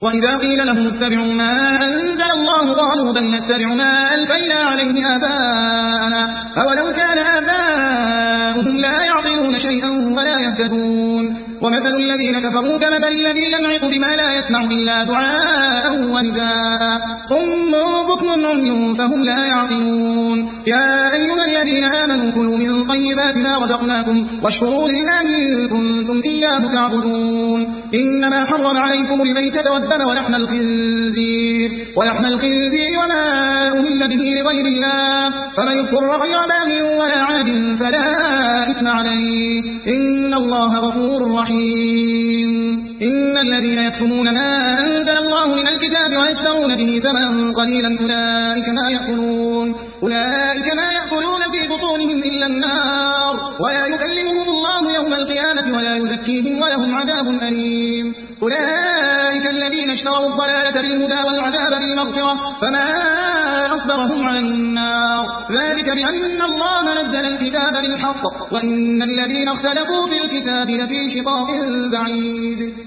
وإذا قيل لهم اتبعوا ما أنزل الله قالوا بل نتبع ما ألفينا عليه آباءنا أولو كان آباؤهم لا يعقلون شيئا ولا يهتدون ومثل الذين كفروا كمثل الذي ينعق بما لا يسمع إلا دعاء ونداء صم بكم عمي فهم لا يعقلون يا أيها الذين آمنوا كلوا من طيبات ما رزقناكم واشكروا لله إن كنتم إياه تعبدون إنما حرم عليكم الميتة والدم ولحم الخنزير وما أهل به لغير الله فمن اضطر غير باغ ولا عاد فلا إثم عليه إن الله غفور رحيم إن الذين يكتمون ما أنزل الله من الكتاب ويشترون به ثمنا قليلا أولئك ما يأكلون في بطونهم إلا النار ولا يكلمهم الله يوم القيامة ولا يزكيهم ولهم عذاب أليم أولئك الذين اشتروا الضلالة بالهدى والعذاب بالمغفرة فما أصبرهم على النار ذلك بأن الله نزل الكتاب بالحق وإن الذين اختلفوا في الكتاب لفي شقاق بعيد